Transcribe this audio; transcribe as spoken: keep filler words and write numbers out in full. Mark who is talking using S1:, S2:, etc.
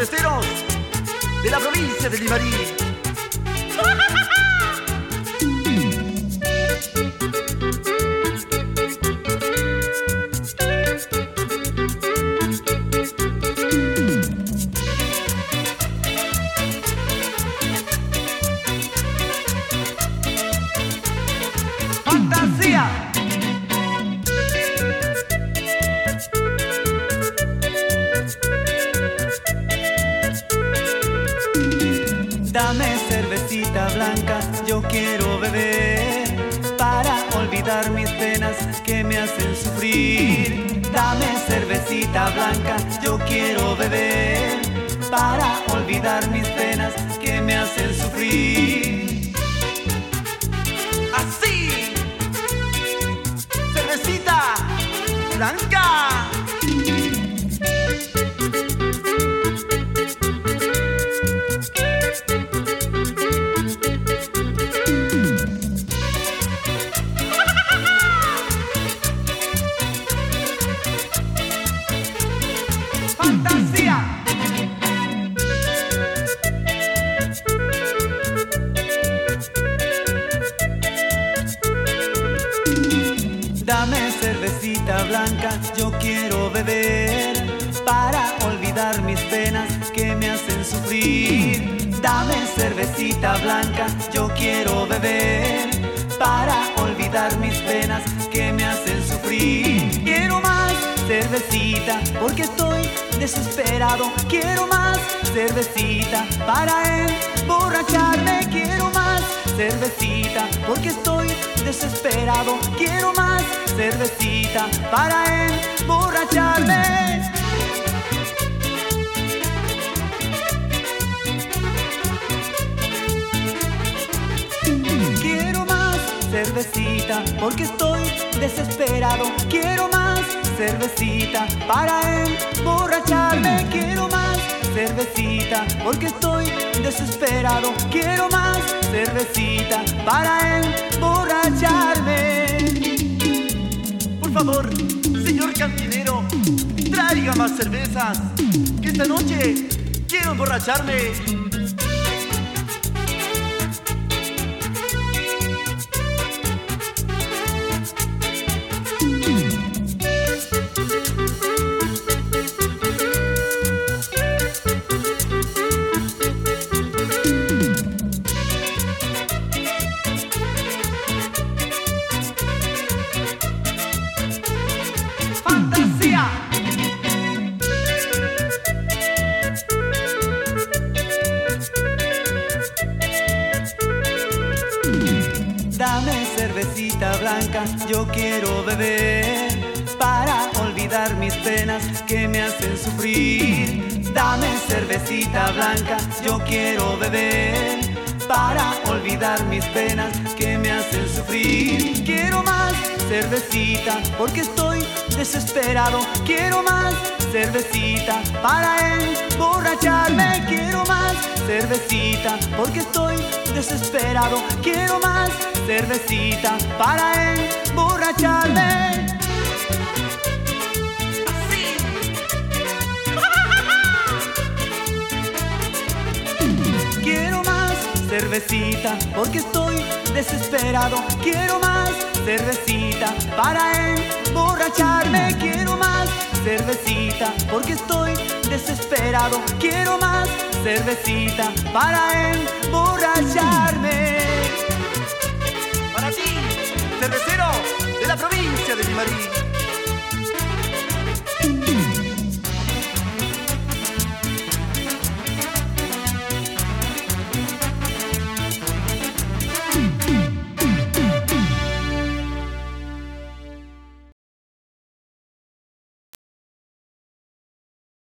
S1: cerveceros de la provincia de Limarí. ¡Fantasía!
S2: Dame cervecita blanca, yo quiero beber para olvidar mis penas que me hacen sufrir. Dame cervecita blanca, yo quiero beber para olvidar mis penas que me hacen sufrir.
S1: ¡Así! ¡Cervecita blanca! ¡Fantasía!
S2: Dame cervecita blanca, yo quiero beber para olvidar mis penas que me hacen sufrir. Dame cervecita blanca, yo quiero beber para olvidar mis penas que me hacen sufrir. Quiero más cervecita porque estoy desesperado. Quiero más cervecita para emborracharme. Quiero más cervecita porque estoy desesperado. Quiero más cervecita para emborracharme. Quiero más cervecita porque estoy desesperado. Quiero más cervecita para emborracharme. Quiero más cervecita porque estoy desesperado. Quiero más cervecita para emborracharme.
S1: Por favor, señor cantinero, traiga más cervezas, que esta noche quiero emborracharme. ¡Fantasía!
S2: Dame cervecita blanca, yo quiero beber para olvidar mis penas que me hacen sufrir. Dame cervecita blanca, yo quiero beber para olvidar mis penas que me hacen sufrir. Quiero más cervecita porque estoy desesperado. Quiero más cervecita para emborracharme. Quiero más cervecita porque estoy desesperado. Quiero más cervecita para emborracharme.
S1: ¡Así!
S2: Quiero más cervecita porque estoy desesperado. Quiero más cervecita para emborracharme. Quiero más cervecita porque estoy desesperado. Quiero más cervecita para emborracharme.